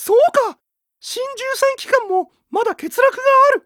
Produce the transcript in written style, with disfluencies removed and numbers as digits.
そうか。新13期間もまだ欠落がある。